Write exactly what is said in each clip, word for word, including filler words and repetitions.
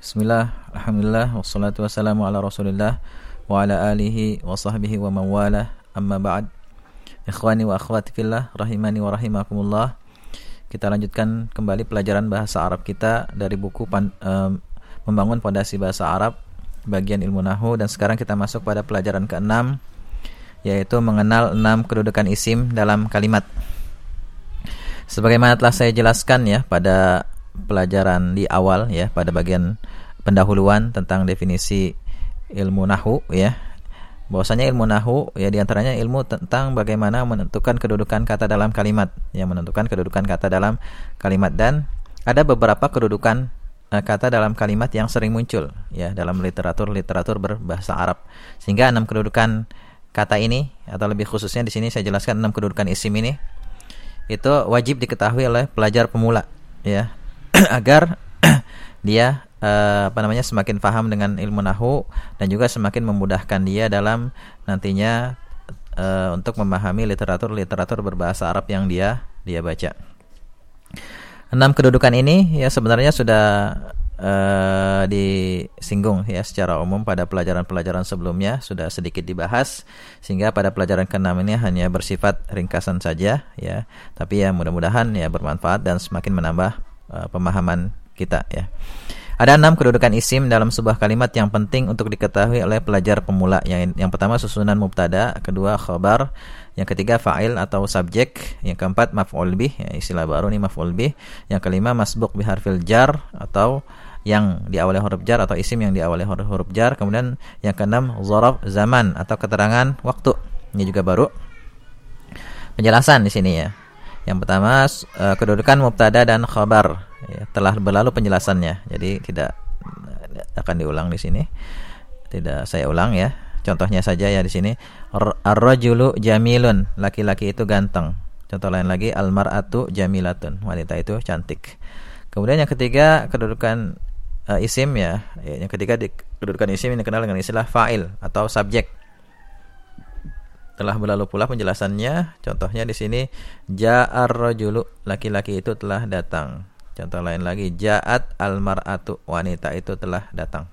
Bismillah, alhamdulillah, wassalatu wassalamu ala rasulillah wa ala alihi wa sahbihi wa mawalah, amma ba'd. Ikhwani wa akhwati fillah, rahimani wa rahimakumullah. Kita lanjutkan kembali pelajaran bahasa Arab kita dari buku pan, um, Membangun Pondasi Bahasa Arab bagian ilmu nahwu, dan sekarang kita masuk pada pelajaran keenam, yaitu mengenal enam kedudukan isim dalam kalimat. Sebagaimana telah saya jelaskan ya pada pelajaran di awal ya, pada bagian pendahuluan tentang definisi ilmu nahwu ya, bahwasanya ilmu nahwu ya diantaranya ilmu tentang bagaimana menentukan kedudukan kata dalam kalimat, yang menentukan kedudukan kata dalam kalimat, dan ada beberapa kedudukan uh, kata dalam kalimat yang sering muncul ya dalam literatur-literatur berbahasa Arab, sehingga enam kedudukan kata ini, atau lebih khususnya di sini saya jelaskan enam kedudukan isim ini, itu wajib diketahui oleh pelajar pemula ya, agar dia uh, apa namanya semakin paham dengan ilmu nahwu, dan juga semakin memudahkan dia dalam nantinya uh, untuk memahami literatur-literatur berbahasa Arab yang dia dia baca. Enam kedudukan ini ya sebenarnya sudah uh, disinggung ya secara umum pada pelajaran-pelajaran sebelumnya, sudah sedikit dibahas, sehingga pada pelajaran keenam ini hanya bersifat ringkasan saja ya, tapi ya mudah-mudahan ya bermanfaat dan semakin menambah uh, pemahaman kita ya. Ada enam kedudukan isim dalam sebuah kalimat yang penting untuk diketahui oleh pelajar pemula. Yang yang pertama susunan mubtada, kedua khabar, yang ketiga fa'il atau subjek, yang keempat maf'ul bih, ya, istilah baru nih maf'ul bih, yang kelima masbuq biharfil jar atau yang diawali huruf jar atau isim yang diawali huruf huruf jar, kemudian yang keenam dzaraf zaman atau keterangan waktu. Ini juga baru penjelasan di sini ya. Yang pertama uh, kedudukan mubtada dan khabar ya, telah berlalu penjelasannya, jadi tidak akan diulang di sini. Tidak saya ulang ya. Contohnya saja ya di sini, ar-rajulu jamilun, laki-laki itu ganteng. Contoh lain lagi, al-mar'atu jamilatun, wanita itu cantik. Kemudian yang ketiga kedudukan uh, isim ya. ya. Yang ketiga di, kedudukan isim ini dikenal dengan istilah fa'il atau subjek. Telah berlalu pula penjelasannya. Contohnya di sini ja'ar rajulu, laki-laki itu telah datang. Contoh lain lagi, ja'at al-mar'atu, wanita itu telah datang.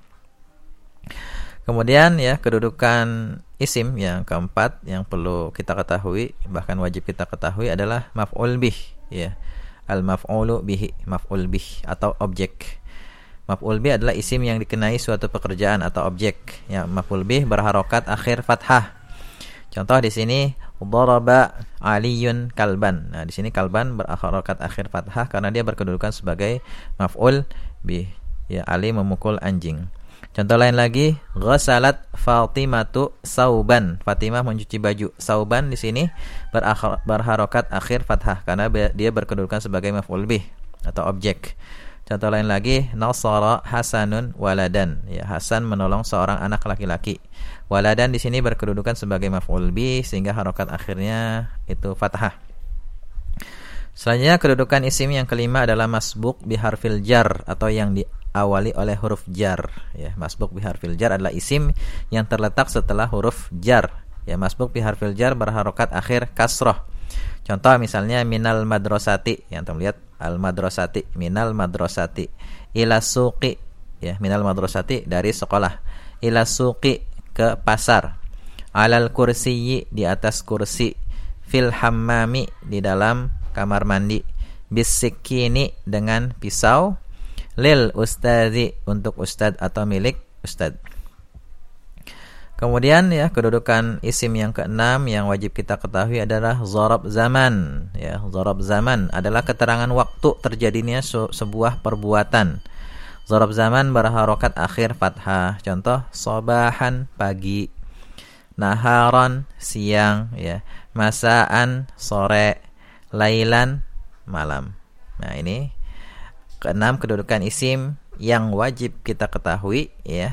Kemudian ya kedudukan isim yang keempat yang perlu kita ketahui, bahkan wajib kita ketahui, adalah maf'ul bih ya. Al-maf'ulu bihi, maf'ul bih atau objek. Maf'ul bih adalah isim yang dikenai suatu pekerjaan atau objek. Ya, maf'ul bih berharokat akhir fathah. Contoh di sini daraba aliyun kalban. Nah, di sini kalban berharokat akhir fathah karena dia berkedudukan sebagai maf'ul bih. Ya, Ali memukul anjing. Contoh lain lagi, ghasalat Fatimatu sauban. Fatimah mencuci baju. Sauban di sini berharokat akhir fathah karena dia berkedudukan sebagai maf'ul bih atau objek. Contoh lain lagi, nasara Hasanun waladan. Ya, Hasan menolong seorang anak laki-laki. Waladan di sini berkedudukan sebagai maf'ul bih sehingga harokat akhirnya itu fathah. Selanjutnya kedudukan isim yang kelima adalah masbuq biharfil jar atau yang diawali oleh huruf jar. Ya, masbuq biharfil jar adalah isim yang terletak setelah huruf jar. Ya, masbuq biharfil jar berharokat akhir kasroh. Contoh misalnya minal madrasati, yang teman lihat al-madrasati, minal madrasati, ila suqi, ya, minal madrasati dari sekolah, ila suqi ke pasar, alal kursiyyi di atas kursi, fil hammami di dalam kamar mandi, bisikini dengan pisau, lil ustadzi untuk ustad atau milik ustad. Kemudian ya kedudukan isim yang keenam yang wajib kita ketahui adalah dzaraf zaman. Ya, dzaraf zaman adalah keterangan waktu terjadinya se- sebuah perbuatan. Dzaraf zaman berharokat akhir fathah. Contoh sobahan pagi, naharon siang, ya, masaan sore, lailan malam. Nah, ini keenam kedudukan isim yang wajib kita ketahui ya.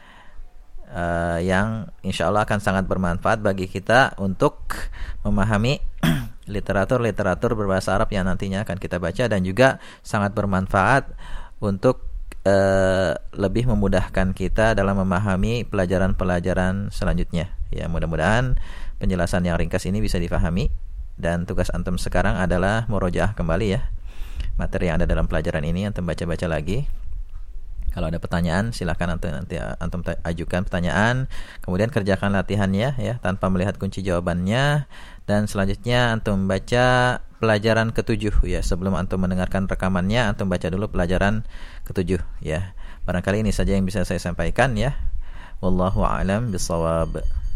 Uh, yang insya Allah akan sangat bermanfaat bagi kita untuk memahami literatur-literatur berbahasa Arab yang nantinya akan kita baca, dan juga sangat bermanfaat untuk uh, lebih memudahkan kita dalam memahami pelajaran-pelajaran selanjutnya. Ya, mudah-mudahan penjelasan yang ringkas ini bisa difahami, dan tugas antum sekarang adalah murojaah kembali ya materi yang ada dalam pelajaran ini, antum baca-baca lagi. Kalau ada pertanyaan silakan antum nanti antum ajukan pertanyaan, kemudian kerjakan latihannya ya tanpa melihat kunci jawabannya, dan selanjutnya antum baca pelajaran ketujuh ya. Sebelum antum mendengarkan rekamannya, antum baca dulu pelajaran ketujuh ya. Barangkali ini saja yang bisa saya sampaikan ya. Wallahu a'lam bishawab.